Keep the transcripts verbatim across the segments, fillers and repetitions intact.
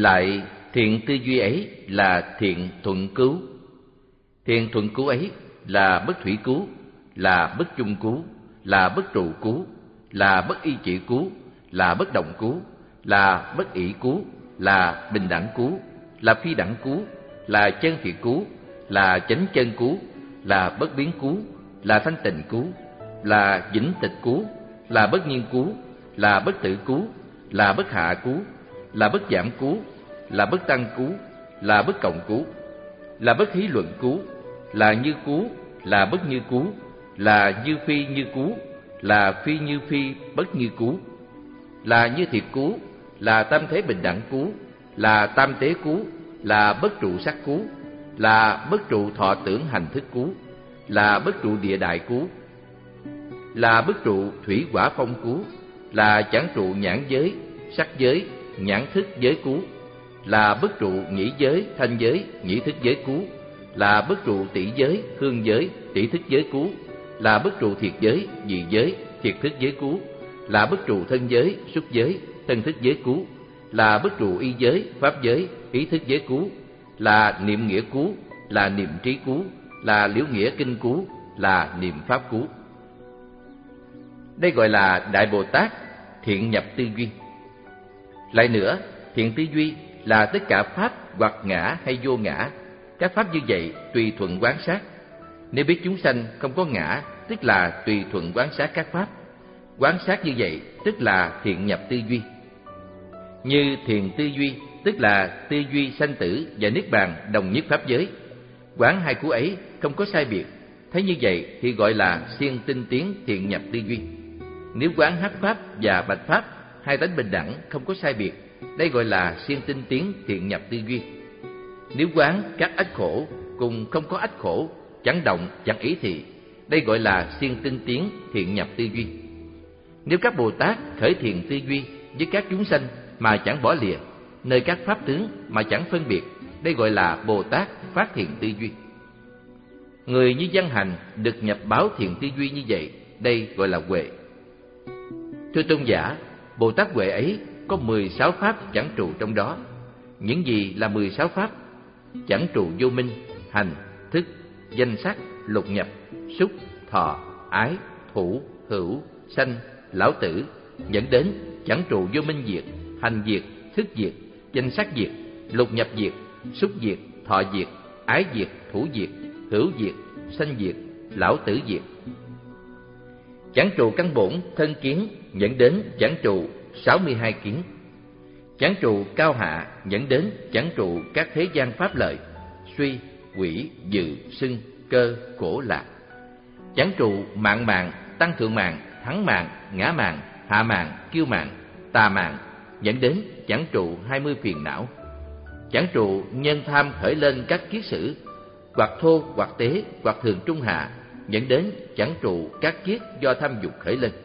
Lại thiện tư duy ấy là thiện thuận cứu. Thiện thuận cứu ấy là bất thủy cứu, là bất chung cứu, là bất trụ cứu, là bất y chỉ cứu, là bất động cứu, là bất ỷ cứu, là bình đẳng cứu, là phi đẳng cứu, là chân thiện cứu, là chánh chân cứu, là bất biến cứu, là thanh tịnh cứu, là vĩnh tịch cứu, là bất nhiên cứu, là bất tử cứu, là bất hạ cứu, là bất giảm cứu, là bất tăng cứu, là bất cộng cứu, là bất hí luận cứu, là như cứu, là bất như cứu, là như phi như cứu, là phi như phi bất như cứu, là như thiệt cứu, là tam thế bình đẳng cứu, là tam tế cứu, là bất trụ sắc cứu, là bất trụ thọ tưởng hành thức cứu, là bất trụ địa đại cứu, là bất trụ thủy hỏa phong cứu, là chẳng trụ nhãn giới, sắc giới, nhãn thức giới cứu, là bất trụ nhĩ giới, thanh giới, nhĩ thức giới cứu, là bất trụ tỷ giới, hương giới, tỷ thức giới cứu, là bất trụ thiệt giới, dị giới, thiệt thức giới cứu, là bất trụ thân giới, xúc giới, thân thức giới cứu, là bất trụ y giới, pháp giới, ý thức giới cứu, là niệm nghĩa cứu, là niệm trí cứu, là liễu nghĩa kinh cứu, là niệm pháp cứu. Đây gọi là Đại Bồ Tát thiện nhập tư duy. Lại nữa, thiện tư duy là tất cả pháp hoặc ngã hay vô ngã. Các pháp như vậy tùy thuận quán sát. Nếu biết chúng sanh không có ngã, tức là tùy thuận quán sát các pháp. Quán sát như vậy tức là thiện nhập tư duy. Như thiền tư duy tức là tư duy sanh tử và niết bàn đồng nhất pháp giới. Quán hai cú ấy không có sai biệt. Thấy như vậy thì gọi là siêng tinh tiến thiện nhập tư duy. Nếu quán hắc pháp và bạch pháp hai tánh bình đẳng không có sai biệt, đây gọi là siêng tinh tiến thiện nhập tư duy. Nếu quán các ách khổ cùng không có ách khổ, chẳng động chẳng ý thị, đây gọi là siêng tinh tiến thiện nhập tư duy. Nếu các Bồ Tát khởi thiện tư duy với các chúng sanh mà chẳng bỏ lìa, nơi các pháp tướng mà chẳng phân biệt, đây gọi là Bồ Tát phát thiện tư duy. Người như văn hành được nhập báo thiện tư duy như vậy, đây gọi là huệ. Thưa tôn giả, Bồ Tát huệ ấy có mười sáu pháp chẳng trụ trong đó. Những gì là mười sáu pháp? Chẳng trụ vô minh, hành, thức, danh sắc, lục nhập, xúc, thọ, ái, thủ, hữu, sanh, lão tử, dẫn đến chẳng trụ vô minh diệt, hành diệt, thức diệt, danh sắc diệt, lục nhập diệt, xúc diệt, thọ diệt, ái diệt, thủ diệt, hữu diệt, sanh diệt, lão tử diệt. Chẳng trụ căn bổn thân kiến, dẫn đến chẳng trụ sáu mươi hai kiến. Chẳng trụ cao hạ, dẫn đến chẳng trụ các thế gian pháp lợi, suy, quỷ, dự, xưng, cơ, khổ, lạc. Chẳng trụ mạng mạng, tăng thượng mạng, thắng mạng, ngã mạng, hạ mạng, kiêu mạng, tà mạng, dẫn đến chẳng trụ hai mươi phiền não. Chẳng trụ nhân tham khởi lên các kiết sử, hoặc thô, hoặc tế, hoặc thường trung hạ, dẫn đến chẳng trụ các kiết do tham dục khởi lên.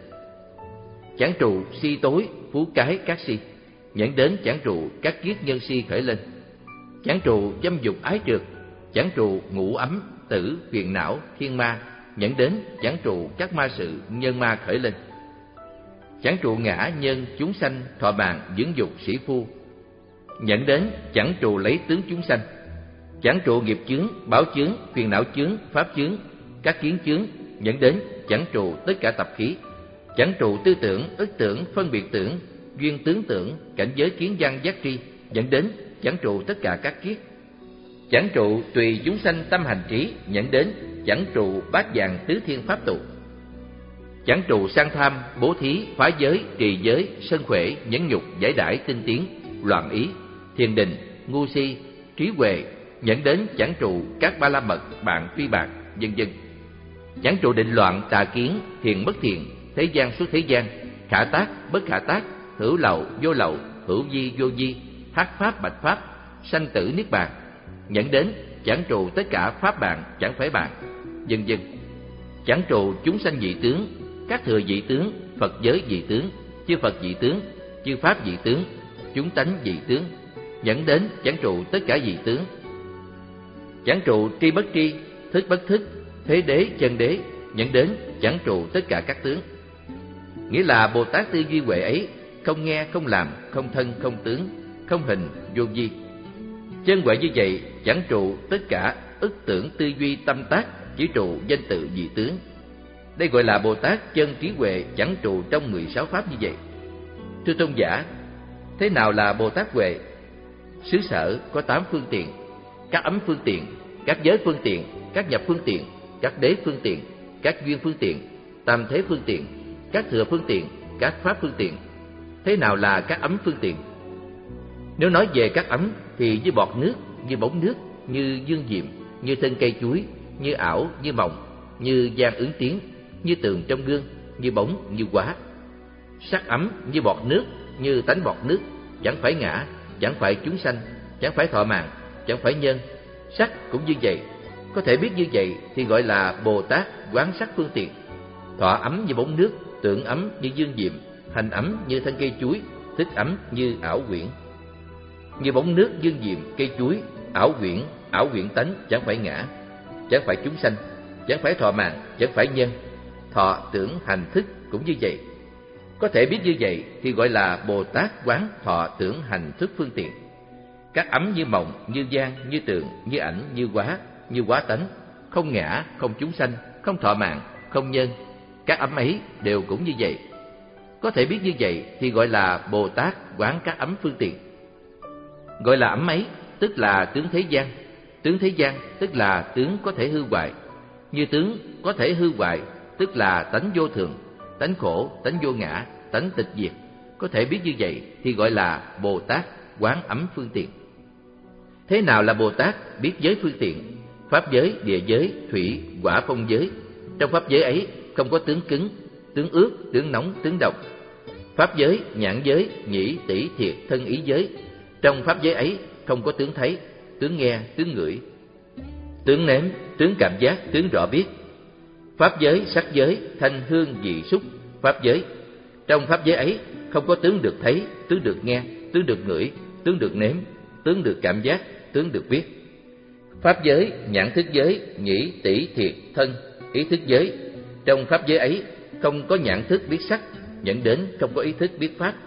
Chẳng trụ si tối, phú cái các si, dẫn đến chẳng trụ các kiết nhân si khởi lên. Chẳng trụ dâm dục ái trượt, chẳng trụ ngũ ấm, tử, phiền não, thiên ma, dẫn đến chẳng trụ các ma sự nhân ma khởi lên. Chẳng trụ ngã nhân chúng sanh thọ bàn dưỡng dục sĩ phu, dẫn đến chẳng trụ lấy tướng chúng sanh. Chẳng trụ nghiệp chướng, báo chướng, phiền não chướng, pháp chướng, các kiến chướng, dẫn đến chẳng trụ tất cả tập khí. Chẳng trụ tư tưởng, ức tưởng, phân biệt tưởng, duyên tướng tưởng, cảnh giới kiến văn giác tri, dẫn đến chẳng trụ tất cả các kiết. Chẳng trụ tùy chúng sanh tâm hành trí, dẫn đến chẳng trụ bát dạng tứ thiên pháp tụ. Chẳng trụ sang tham, bố thí, phá giới, trì giới, sân khỏe, nhẫn nhục, giải đãi, tinh tiến, loạn ý, thiền định, ngu si, trí huệ, dẫn đến chẳng trụ các ba la mật, bạn phi bạn, vân vân. Chẳng trụ định loạn, tà kiến, thiền bất thiền, thế gian xuất thế gian, khả tác, bất khả tác, hữu lậu, vô lậu, hữu vi, vô vi, hắc pháp, bạch pháp, sanh tử niết bàn, dẫn đến chẳng trụ tất cả pháp bạn, chẳng phải bạn, vân vân. Chẳng trụ chúng sanh dị tướng, các thừa dị tướng, Phật giới dị tướng, chư Phật dị tướng, chư Pháp dị tướng, chúng tánh dị tướng, dẫn đến chẳng trụ tất cả dị tướng. Chẳng trụ tri bất tri, thức bất thức, thế đế chân đế, dẫn đến chẳng trụ tất cả các tướng. Nghĩa là Bồ Tát tư duy huệ ấy không nghe, không làm, không thân, không tướng, không hình, vô vi. Chân huệ như vậy chẳng trụ tất cả ức tưởng tư duy tâm tác, chỉ trụ danh tự vị tướng. Đây gọi là Bồ Tát chân trí huệ chẳng trụ trong mười sáu pháp như vậy. Thưa tôn giả, thế nào là Bồ Tát huệ? Xứ sở có tám phương tiện: các ấm phương tiện, các giới phương tiện, các nhập phương tiện, các đế phương tiện, các duyên phương tiện, tam thế phương tiện, các thừa phương tiện, các pháp phương tiện. Thế nào là các ấm phương tiện? Nếu nói về các ấm thì như bọt nước, như bóng nước, như dương diệm, như thân cây chuối, như ảo, như mộng, như gian ứng tiếng, như tường trong gương, như bóng, như quá. Sắc ấm như bọt nước, như tánh bọt nước, chẳng phải ngã, chẳng phải chúng sanh, chẳng phải thọ mạng, chẳng phải nhân. Sắc cũng như vậy. Có thể biết như vậy thì gọi là Bồ Tát quán sắc phương tiện. Thọ ấm như bóng nước, tưởng ấm như dương diệm, hành ấm như thân cây chuối, thức ấm như ảo quyển. Như bóng nước, dương diệm, cây chuối, ảo quyển, ảo quyển tánh, chẳng phải ngã, chẳng phải chúng sanh, chẳng phải thọ mạng, chẳng phải nhân. Thọ, tưởng, hành, thức cũng như vậy. Có thể biết như vậy thì gọi là Bồ Tát quán thọ, tưởng, hành, thức phương tiện. Các ấm như mộng, như gian, như tượng, như ảnh, như quá, như quá tánh, không ngã, không chúng sanh, không thọ mạng, không nhân. Các ấm ấy đều cũng như vậy. Có thể biết như vậy thì gọi là Bồ Tát quán các ấm phương tiện. Gọi là ấm ấy tức là tướng thế gian. Tướng thế gian tức là tướng có thể hư hoại. Như tướng có thể hư hoại tức là tánh vô thường, tánh khổ, tánh vô ngã, tánh tịch diệt. Có thể biết như vậy thì gọi là Bồ Tát quán ấm phương tiện. Thế nào là Bồ Tát biết giới phương tiện? Pháp giới, địa giới, thủy, hỏa, phong giới. Trong pháp giới ấy không có tướng cứng, tướng ướt, tướng nóng, tướng độc. Pháp giới, nhãn giới, nhĩ, tỷ, thiệt, thân ý giới. Trong pháp giới ấy không có tướng thấy, tướng nghe, tướng ngửi, tướng nếm, tướng cảm giác, tướng rõ biết. Pháp giới, sắc giới, thanh, hương, vị, xúc, pháp giới. Trong pháp giới ấy không có tướng được thấy, tướng được nghe, tướng được ngửi, tướng được nếm, tướng được cảm giác, tướng được biết. Pháp giới, nhãn thức giới, nhĩ, tỷ, thiệt, thân, ý thức giới. Trong pháp giới ấy không có nhãn thức biết sắc, dẫn đến không có ý thức biết pháp.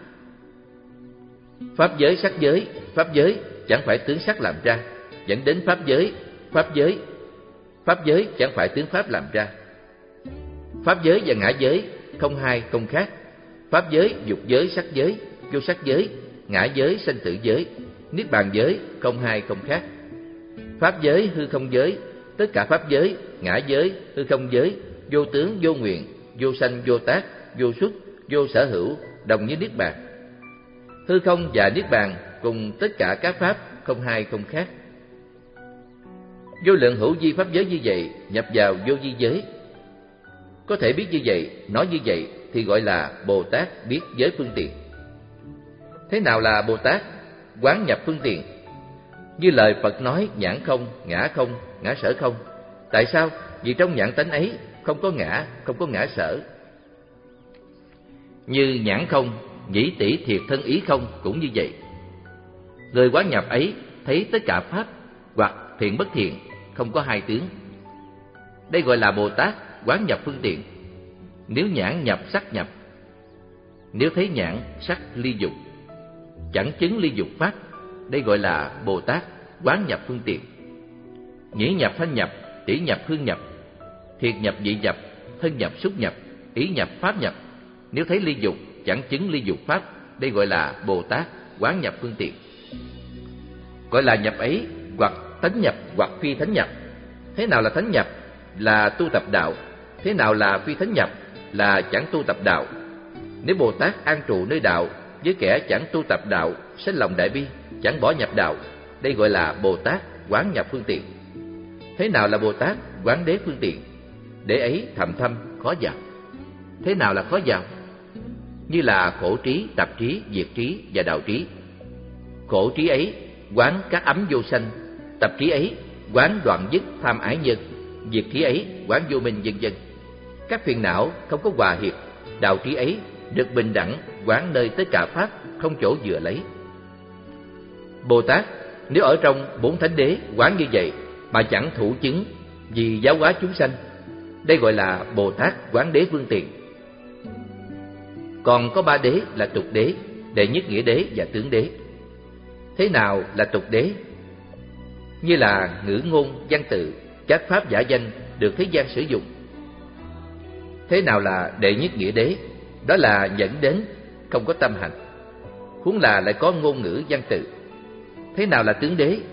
Pháp giới, sắc giới, pháp giới chẳng phải tướng sắc làm ra, dẫn đến pháp giới, pháp giới, pháp giới chẳng phải tướng pháp làm ra. Pháp giới và ngã giới không hai không khác. Pháp giới, dục giới, sắc giới, vô sắc giới, ngã giới, sanh tử giới, niết bàn giới không hai không khác. Pháp giới, hư không giới, tất cả pháp giới, ngã giới, hư không giới, vô tướng, vô nguyện, vô sanh, vô tác, vô xuất, vô sở hữu, đồng như niết bàn. Hư không và niết bàn cùng tất cả các pháp không hai không khác. Vô lượng hữu vi pháp giới như vậy nhập vào vô vi giới. Có thể biết như vậy, nói như vậy thì gọi là Bồ Tát biết giới phương tiện. Thế nào là Bồ Tát quán nhập phương tiện? Như lời Phật nói nhãn không, ngã không, ngã sở không. Tại sao? Vì trong nhãn tánh ấy không có ngã, không có ngã sở. Như nhãn không, nhĩ, tỷ, thiệt, thân, ý không cũng như vậy. Người quán nhập ấy thấy tất cả pháp hoặc thiện bất thiện không có hai tướng. Đây gọi là Bồ Tát quán nhập phương tiện. Nếu nhãn nhập sắc nhập, nếu thấy nhãn sắc ly dục, chẳng chứng ly dục pháp, đây gọi là Bồ Tát quán nhập phương tiện. Nhĩ nhập thanh nhập, tỷ nhập hương nhập, thiệt nhập vị nhập, thân nhập xúc nhập, ý nhập pháp nhập. Nếu thấy ly dục, chẳng chứng ly dục pháp, đây gọi là Bồ Tát quán nhập phương tiện. Gọi là nhập ấy hoặc tánh nhập hoặc phi thánh nhập. Thế nào là thánh nhập? Là tu tập đạo. Thế nào là phi thánh nhập? Là chẳng tu tập đạo. Nếu Bồ Tát an trụ nơi đạo với kẻ chẳng tu tập đạo, sinh lòng đại bi, chẳng bỏ nhập đạo, đây gọi là Bồ Tát quán nhập phương tiện. Thế nào là Bồ Tát quán đế phương tiện? Đế ấy thầm thâm, khó vào. Thế nào là khó vào? Như là khổ trí, tập trí, diệt trí và đạo trí. Khổ trí ấy quán các ấm vô sanh, tập trí ấy quán đoạn dứt tham ái nhân, diệt trí ấy quán vô minh, vân vân. Các phiền não không có hòa hiệp, đạo trí ấy được bình đẳng quán nơi tất cả pháp, không chỗ dựa lấy. Bồ Tát nếu ở trong bốn thánh đế quán như vậy mà chẳng thủ chứng vì giáo hóa chúng sanh, đây gọi là Bồ Tát quán đế phương tiện. Còn có ba đế là tục đế, đệ nhất nghĩa đế và tướng đế. Thế nào là tục đế? Như là ngữ ngôn, văn tự, các pháp giả danh được thế gian sử dụng. Thế nào là đệ nhất nghĩa đế? Đó là dẫn đến, không có tâm hành, huống là lại có ngôn ngữ văn tự. Thế nào là tướng đế?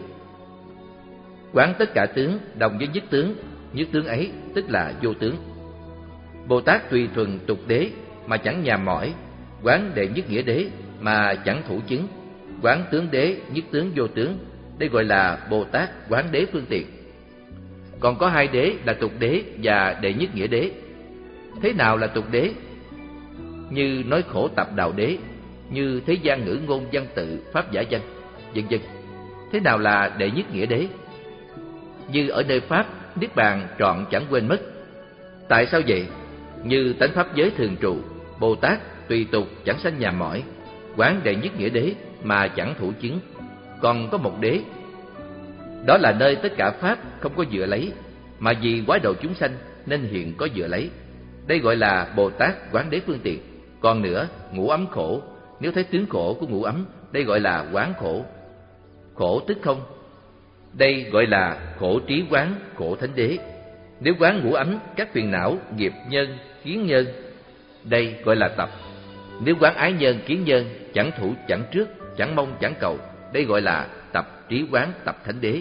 Quán tất cả tướng đồng với nhất tướng, nhất tướng ấy tức là vô tướng. Bồ Tát tùy thuần tục đế mà chẳng nhàm mỏi, quán đệ nhất nghĩa đế mà chẳng thủ chứng, quán tướng đế, nhất tướng vô tướng, đây gọi là Bồ Tát quán đế phương tiện. Còn có hai đế là tục đế và đệ nhất nghĩa đế. Thế nào là tục đế? Như nói khổ tập đạo đế, như thế gian ngữ ngôn văn tự, pháp giả danh, vân vân. Thế nào là đệ nhất nghĩa đế? Như ở nơi pháp niết bàn trọn chẳng quên mất. Tại sao vậy? Như tánh pháp giới thường trụ, Bồ Tát tùy tục chẳng sanh nhàm mỏi, quán đệ nhất nghĩa đế mà chẳng thủ chứng. Còn có một đế, đó là nơi tất cả pháp không có dựa lấy, mà vì quá độ chúng sanh nên hiện có dựa lấy. Đây gọi là Bồ Tát quán đế phương tiện. Còn nữa, ngũ ấm khổ, nếu thấy tướng khổ của ngũ ấm, đây gọi là quán khổ. Khổ tức không, đây gọi là khổ trí quán, khổ thánh đế. Nếu quán ngũ ấm, các phiền não, nghiệp nhân, kiến nhân, đây gọi là tập. Nếu quán ái nhân, kiến nhân, chẳng thủ, chẳng trước, chẳng mong, chẳng cầu, đây gọi là tập trí quán, tập thánh đế.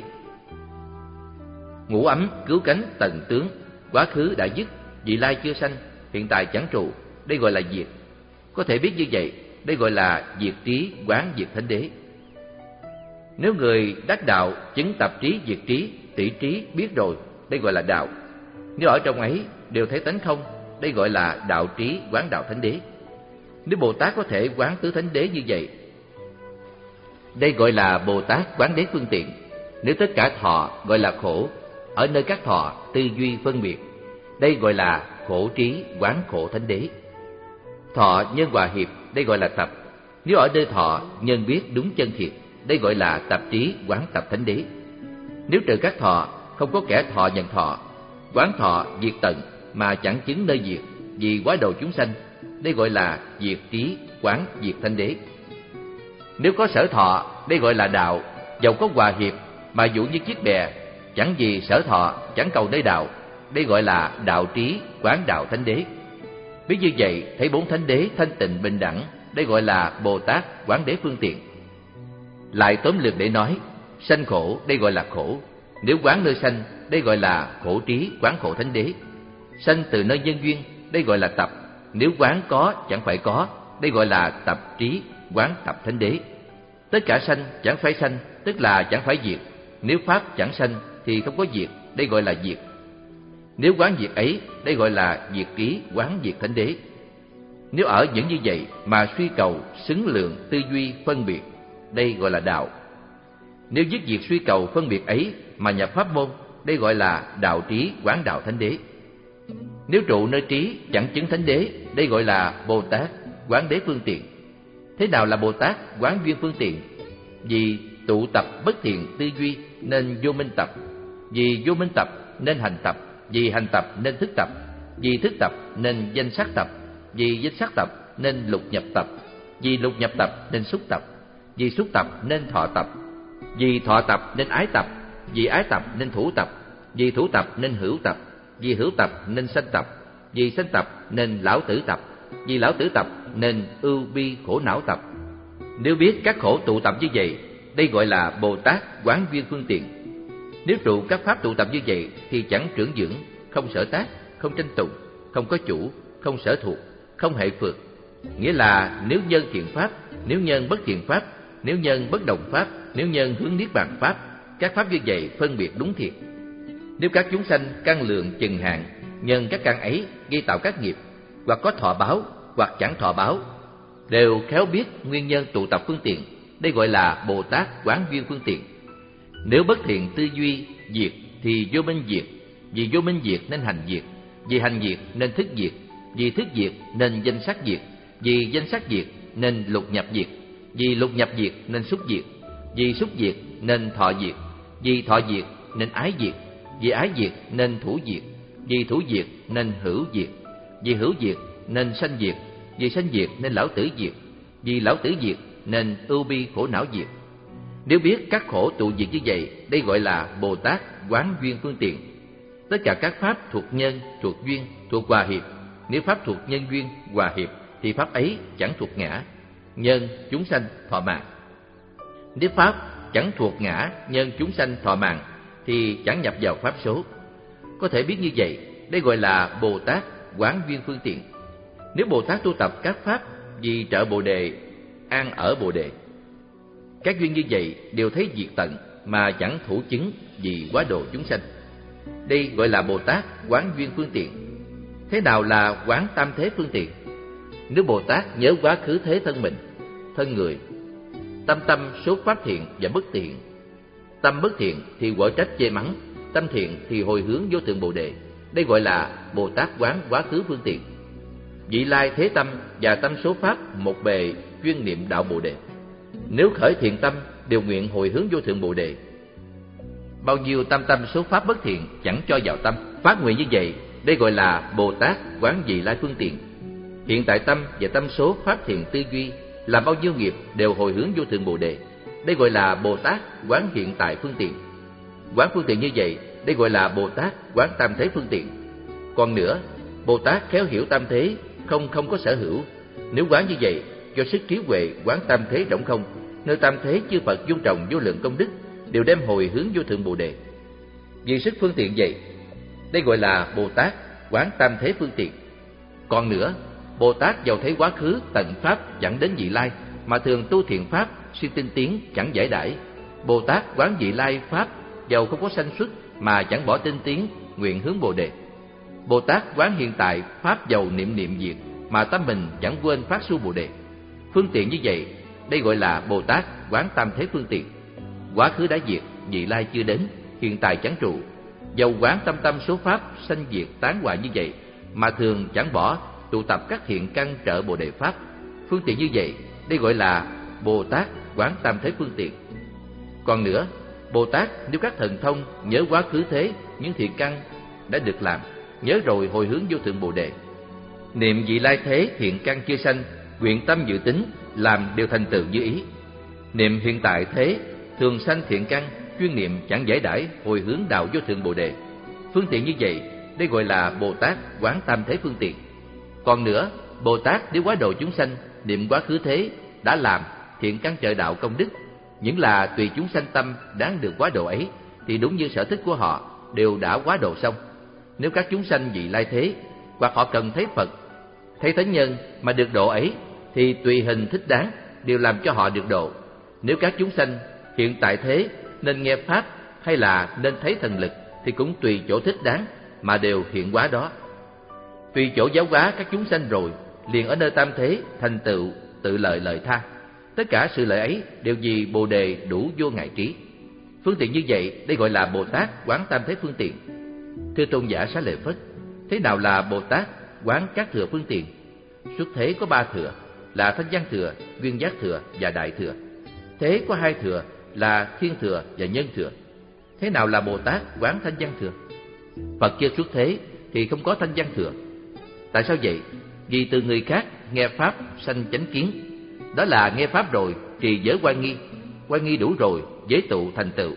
Ngũ ấm cứu cánh tầng tướng, quá khứ đã dứt, vị lai chưa sanh, hiện tại chẳng trụ, đây gọi là diệt. Có thể biết như vậy, đây gọi là diệt trí quán diệt thánh đế. Nếu người đắc đạo chứng tập trí diệt trí, tỷ trí biết rồi, đây gọi là đạo. Nếu ở trong ấy đều thấy tánh không, đây gọi là đạo trí quán đạo thánh đế. Nếu Bồ Tát có thể quán tứ thánh đế như vậy, đây gọi là Bồ Tát quán đế phương tiện. Nếu tất cả thọ gọi là khổ, ở nơi các thọ tư duy phân biệt, đây gọi là khổ trí quán khổ thánh đế. Thọ nhân hòa hiệp, đây gọi là tập. Nếu ở nơi thọ nhân biết đúng chân thiệt, đây gọi là tập trí quán tập thánh đế. Nếu trừ các thọ không có kẻ thọ nhận thọ, quán thọ diệt tận mà chẳng chứng nơi diệt, vì quá độ chúng sanh, đây gọi là diệt trí quán diệt thánh đế. Nếu có sở thọ, đây gọi là đạo, dầu có hòa hiệp mà dụ như chiếc bè, chẳng vì sở thọ, chẳng cầu nơi đạo, đây gọi là đạo trí quán đạo thánh đế. Biết như vậy, thấy bốn thánh đế thanh tịnh bình đẳng, đây gọi là Bồ Tát quán đế phương tiện. Lại tóm lược để nói, sanh khổ, đây gọi là khổ. Nếu quán nơi sanh, đây gọi là khổ trí quán khổ thánh đế. Sanh từ nơi nhân duyên, đây gọi là tập. Nếu quán có chẳng phải có, đây gọi là tập trí quán tập thánh đế. Tất cả sanh chẳng phải sanh, tức là chẳng phải diệt. Nếu pháp chẳng sanh thì không có diệt, đây gọi là diệt. Nếu quán diệt ấy, đây gọi là diệt trí quán diệt thánh đế. Nếu ở những như vậy mà suy cầu, xứng lượng, tư duy, phân biệt, đây gọi là đạo. Nếu dứt diệt suy cầu phân biệt ấy mà nhập pháp môn, đây gọi là đạo trí quán đạo thánh đế. Nếu trụ nơi trí chẳng chứng thánh đế, đây gọi là Bồ Tát quán đế phương tiện. Thế nào là Bồ Tát quán duyên phương tiện? Vì tụ tập bất thiện tư duy nên vô minh tập, vì vô minh tập nên hành tập, vì hành tập nên thức tập, vì thức tập nên danh sắc tập, vì danh sắc tập nên lục nhập tập, vì lục nhập tập nên xúc tập, vì xúc tập nên thọ tập, vì thọ tập nên ái tập, vì ái tập nên thủ tập, vì thủ tập nên hữu tập, vì hữu tập nên sanh tập, vì sanh tập nên lão tử tập, vì lão tử tập nên ưu bi khổ não tập. Nếu biết các khổ tụ tập như vậy, đây gọi là Bồ Tát quán duyên phương tiện. Nếu trụ các pháp tụ tập như vậy thì chẳng trưởng dưỡng, không sở tác, không tranh tụng, không có chủ, không sở thuộc, không hệ phược. Nghĩa là nếu nhân thiện pháp, nếu nhân bất thiện pháp, nếu nhân bất đồng pháp, nếu nhân hướng niết bàn pháp, các pháp như vậy phân biệt đúng thiệt. Nếu các chúng sanh căn lượng chừng hạn, nhân các căn ấy gây tạo các nghiệp, hoặc có thọ báo, hoặc chẳng thọ báo, đều khéo biết nguyên nhân tụ tập phương tiện, đây gọi là Bồ Tát quán duyên phương tiện. Nếu bất thiện tư duy diệt thì vô minh diệt, vì vô minh diệt nên hành diệt, vì hành diệt nên thức diệt, vì thức diệt nên danh sắc diệt, vì danh sắc diệt nên lục nhập diệt, vì lục nhập diệt nên xúc diệt, vì xúc diệt nên thọ diệt, vì thọ diệt nên ái diệt, vì ái diệt nên thủ diệt, vì thủ diệt nên hữu diệt, vì hữu diệt nên sanh diệt, vì sanh diệt nên lão tử diệt, vì lão tử diệt nên ưu bi khổ não diệt. Nếu biết các khổ tụ diệt như vậy, đây gọi là Bồ Tát quán duyên phương tiện. Tất cả các pháp thuộc nhân, thuộc duyên, thuộc hòa hiệp. Nếu pháp thuộc nhân duyên, hòa hiệp thì pháp ấy chẳng thuộc ngã, nhân, chúng sanh, thọ mạng. Nếu pháp chẳng thuộc ngã, nhân, chúng sanh, thọ mạng thì chẳng nhập vào pháp số. Có thể biết như vậy, đây gọi là Bồ Tát quán duyên phương tiện. Nếu Bồ Tát tu tập các pháp vì trợ Bồ đề, an ở Bồ đề, các duyên như vậy đều thấy diệt tận mà chẳng thủ chứng vì quá độ chúng sanh. Đây gọi là Bồ Tát quán duyên phương tiện. Thế nào là quán tam thế phương tiện? Nếu Bồ Tát nhớ quá khứ thế thân mình, thân người, tâm tâm số pháp thiện và bất thiện. Tâm bất thiện thì quở trách chê mắng, tâm thiện thì hồi hướng vô thượng Bồ đề. Đây gọi là Bồ Tát quán quá khứ phương tiện. Vị lai thế tâm và tâm số pháp một bề chuyên niệm đạo Bồ đề. Nếu khởi thiện tâm đều nguyện hồi hướng vô thượng Bồ đề, bao nhiêu tâm tâm số pháp bất thiện chẳng cho vào tâm. Phát nguyện như vậy, đây gọi là Bồ Tát quán vị lai phương tiện. Hiện tại tâm và tâm số pháp thiện tư duy làm bao nhiêu nghiệp đều hồi hướng vô thượng Bồ đề. Đây gọi là Bồ Tát quán hiện tại phương tiện. Quán phương tiện như vậy, đây gọi là Bồ Tát quán tam thế phương tiện. Còn nữa, Bồ Tát khéo hiểu tam thế, không không có sở hữu. Nếu quán như vậy, do sức trí huệ quán tam thế rỗng không, nơi tam thế chư Phật dung trồng vô lượng công đức đều đem hồi hướng vô thượng Bồ đề. Vì sức phương tiện vậy, đây gọi là Bồ Tát quán tam thế phương tiện. Còn nữa, Bồ Tát giàu thấy quá khứ tận pháp chẳng đến vị lai, mà thường tu thiện pháp siêng tinh tiến chẳng giải đãi. Bồ Tát quán vị lai pháp giàu không có sanh xuất mà chẳng bỏ tinh tiến nguyện hướng Bồ đề. Bồ Tát quán hiện tại pháp giàu niệm niệm diệt mà tâm mình chẳng quên phát su Bồ đề. Phương tiện như vậy, đây gọi là Bồ Tát quán tam thế phương tiện. Quá khứ đã diệt, vị lai chưa đến, hiện tại chẳng trụ. Dầu quán tâm tâm số pháp sanh diệt tán hoại như vậy mà thường chẳng bỏ tụ tập các thiện căn trợ Bồ đề pháp. Phương tiện như vậy, đây gọi là Bồ Tát quán tam thế phương tiện. Còn nữa, Bồ Tát nếu các thần thông nhớ quá khứ thế những thiện căn đã được làm, nhớ rồi hồi hướng vô thượng Bồ đề. Niệm vị lai thế thiện căn chưa sanh, nguyện tâm dự tính làm đều thành tựu như ý. Niệm hiện tại thế thường sanh thiện căn, chuyên niệm chẳng giải đãi hồi hướng đạo vô thượng Bồ đề. Phương tiện như vậy, đây gọi là Bồ Tát quán tam thế phương tiện. Còn nữa, Bồ Tát nếu quá độ chúng sanh, niệm quá khứ thế đã làm thiện căn trợ đạo công đức, những là tùy chúng sanh tâm đáng được quá độ ấy, thì đúng như sở thích của họ đều đã quá độ xong. Nếu các chúng sanh vị lai thế, hoặc họ cần thấy Phật, thấy thánh nhân mà được độ ấy, thì tùy hình thích đáng đều làm cho họ được độ. Nếu các chúng sanh hiện tại thế nên nghe pháp hay là nên thấy thần lực, thì cũng tùy chỗ thích đáng mà đều hiện hóa đó. Tùy chỗ giáo hóa các chúng sanh rồi, liền ở nơi tam thế thành tựu tự lợi lợi tha. Tất cả sự lợi ấy đều vì Bồ đề đủ vô ngại trí. Phương tiện như vậy, đây gọi là Bồ Tát quán tam thế phương tiện. Thưa tôn giả Xá Lợi Phất, thế nào là Bồ Tát quán các thừa phương tiện? Xuất thế có ba thừa là thanh văn thừa, duyên giác thừa và đại thừa. Thế có hai thừa là thiên thừa và nhân thừa. Thế nào là Bồ Tát quán thanh văn thừa? Phật chưa xuất thế thì không có thanh văn thừa. Tại sao vậy? Vì từ người khác nghe pháp sanh chánh kiến. Đó là nghe pháp rồi trì giới quan nghi, quan nghi đủ rồi giới tụ thành tựu,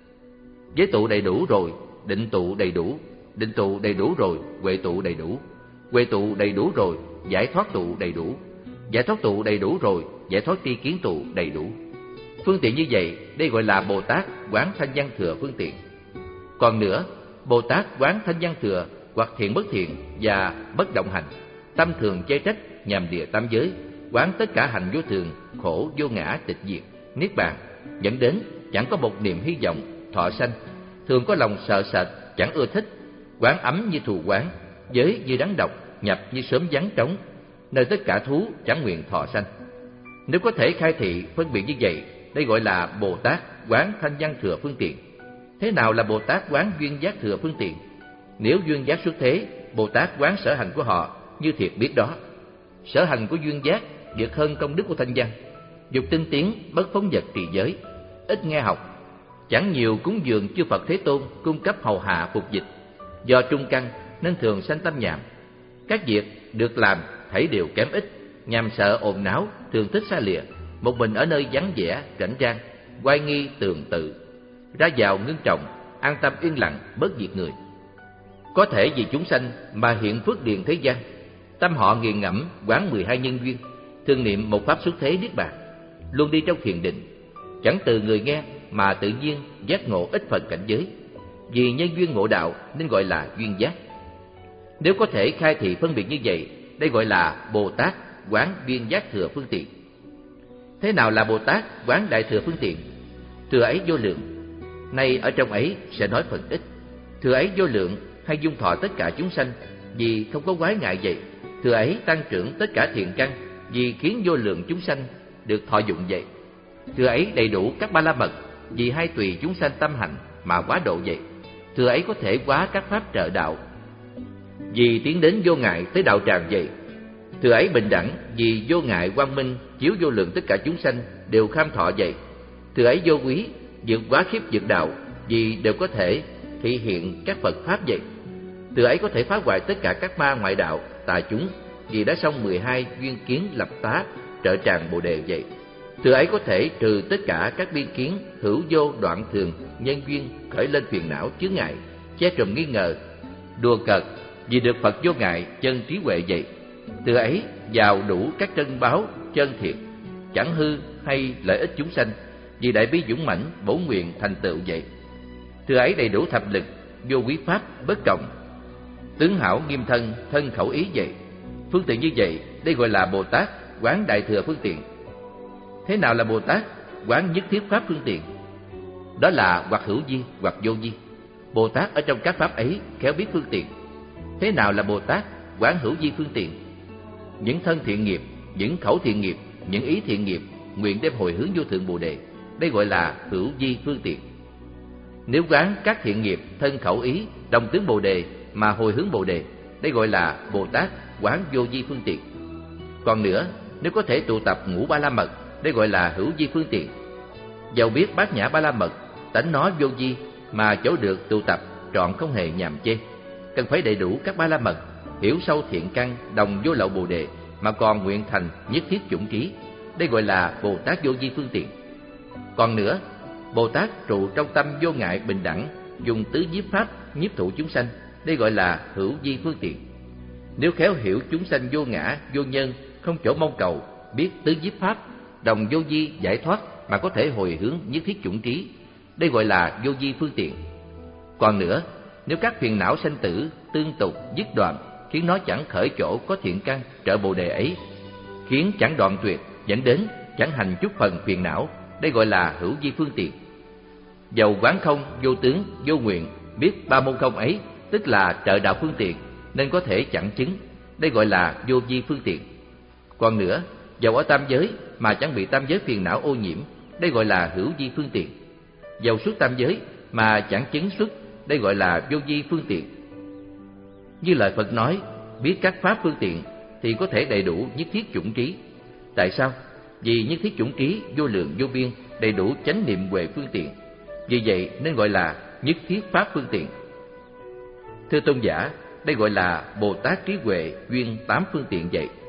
giới tụ đầy đủ rồi định tụ đầy đủ, định tụ đầy đủ rồi huệ tụ đầy đủ, huệ tụ đầy đủ rồi giải thoát tụ đầy đủ, giải thoát tụ đầy đủ rồi giải thoát tri kiến tụ đầy đủ. Phương tiện như vậy, đây gọi là Bồ Tát quán thanh văn thừa phương tiện. Còn nữa, Bồ Tát quán thanh văn thừa hoặc thiện bất thiện và bất động hành, tâm thường chê trách nhằm địa tam giới, quán tất cả hành vô thường, khổ vô ngã tịch diệt, niết bàn, dẫn đến chẳng có một niềm hy vọng thọ sanh, thường có lòng sợ sệt, chẳng ưa thích, quán ấm như thù quán, giới như đắng độc, nhập như sớm vắng trống, nơi tất cả thú chẳng nguyện thọ sanh. Nếu có thể khai thị phân biệt như vậy, đây gọi là Bồ Tát quán thanh văn thừa phương tiện. Thế nào là Bồ Tát quán duyên giác thừa phương tiện? Nếu duyên giác xuất thế, Bồ Tát quán sở hành của họ như thiệt biết đó. Sở hành của duyên giác vượt hơn công đức của thanh văn, dục tinh tiến bất phóng vật trì giới, ít nghe học, chẳng nhiều cúng dường chư Phật Thế Tôn cung cấp hầu hạ phục dịch. Do trung căn nên thường sanh tâm nhàm, các việc được làm thảy đều kém ít, nhàm sợ ồn náo, thường thích xa lìa, một mình ở nơi vắng vẻ rảnh rang, oai nghi tường tự, ra vào ngưng trọng, an tâm yên lặng, bớt việc người. Có thể vì chúng sanh mà hiện phước điền thế gian, tâm họ nghiền ngẫm quán mười hai nhân duyên, thường niệm một pháp xuất thế niết bàn, luôn đi trong thiền định, chẳng từ người nghe mà tự nhiên giác ngộ ít phần cảnh giới. Vì nhân duyên ngộ đạo nên gọi là duyên giác. Nếu có thể khai thị phân biệt như vậy, đây gọi là Bồ Tát quán duyên giác thừa phương tiện. Thế nào là Bồ Tát quán đại thừa phương tiện? Thừa ấy vô lượng. Nay ở trong ấy sẽ nói phần ít. Thừa ấy vô lượng hay dung thọ tất cả chúng sanh, vì không có quái ngại vậy. Thừa ấy tăng trưởng tất cả thiện căn, vì khiến vô lượng chúng sanh được thọ dụng vậy. Thừa ấy đầy đủ các ba la mật, vì hay tùy chúng sanh tâm hành mà quá độ vậy. Thừa ấy có thể quá các pháp trợ đạo, vì tiến đến vô ngại tới đạo tràng vậy. Thừa ấy bình đẳng, vì vô ngại quang minh chiếu vô lượng tất cả chúng sanh đều kham thọ vậy. Thừa ấy vô quý, vượt quá khiếp vượt đạo, vì đều có thể thị hiện các Phật pháp vậy. Thừa ấy có thể phá hoại tất cả các ma ngoại đạo tà chúng, vì đã xong mười hai duyên kiến lập tá trợ tràng Bồ đề vậy. Thừa ấy có thể trừ tất cả các biên kiến hữu vô đoạn thường nhân duyên khởi lên phiền não chướng ngại, che trùm nghi ngờ, đùa cợt, vì được Phật vô ngại chân trí huệ vậy. Thừa ấy vào đủ các chân báo chân thiệt, chẳng hư hay lợi ích chúng sanh, vì đại bi dũng mãnh bổ nguyện thành tựu vậy. Thừa ấy đầy đủ thập lực, vô quý pháp bất cộng, tướng hảo nghiêm thân thân khẩu ý vậy. Phương tiện như vậy, đây gọi là Bồ Tát quán đại thừa phương tiện. Thế nào là Bồ Tát quán nhất thiết pháp phương tiện? Đó là hoặc hữu vi hoặc vô vi. Bồ Tát ở trong các pháp ấy khéo biết phương tiện. Thế nào là Bồ Tát quán hữu vi phương tiện? Những thân thiện nghiệp, những khẩu thiện nghiệp, những ý thiện nghiệp nguyện đem hồi hướng vô thượng Bồ đề, đây gọi là hữu vi phương tiện. Nếu quán các thiện nghiệp thân khẩu ý đồng tướng Bồ đề mà hồi hướng Bồ đề, đây gọi là Bồ Tát quán vô vi phương tiện. Còn nữa, nếu có thể tụ tập ngũ ba la mật, đây gọi là hữu vi phương tiện. Dầu biết bát nhã ba la mật tánh nó vô vi, mà chỗ được tụ tập trọn không hề nhàm chê. Cần phải đầy đủ các ba la mật, hiểu sâu thiện căn đồng vô lậu Bồ đề, mà còn nguyện thành nhất thiết chủng trí, đây gọi là Bồ Tát vô vi phương tiện. Còn nữa, Bồ Tát trụ trong tâm vô ngại bình đẳng, dùng tứ nhiếp pháp nhiếp thụ chúng sanh, đây gọi là hữu vi phương tiện. Nếu khéo hiểu chúng sanh vô ngã vô nhân, không chỗ mong cầu, biết tứ nhiếp pháp đồng vô vi giải thoát mà có thể hồi hướng nhất thiết chủng trí, đây gọi là vô vi phương tiện. Còn nữa, nếu các phiền não sanh tử tương tục dứt đoạn, khiến nó chẳng khởi chỗ có thiện căn trợ Bồ đề ấy, khiến chẳng đoạn tuyệt, dẫn đến chẳng hành chút phần phiền não, đây gọi là hữu vi phương tiện. Dầu quán không, vô tướng, vô nguyện, biết ba môn không ấy, tức là trợ đạo phương tiện, nên có thể chẳng chứng, đây gọi là vô vi phương tiện. Còn nữa, dầu ở tam giới mà chẳng bị tam giới phiền não ô nhiễm, đây gọi là hữu vi phương tiện. Dầu xuất tam giới mà chẳng chứng xuất, đây gọi là vô vi phương tiện. Như lời Phật nói, biết các pháp phương tiện thì có thể đầy đủ nhất thiết chủng trí. Tại sao? Vì nhất thiết chủng trí vô lượng vô biên, đầy đủ chánh niệm huệ phương tiện. Vì vậy nên gọi là nhất thiết pháp phương tiện. Thưa tôn giả, đây gọi là Bồ Tát trí huệ duyên tám phương tiện vậy.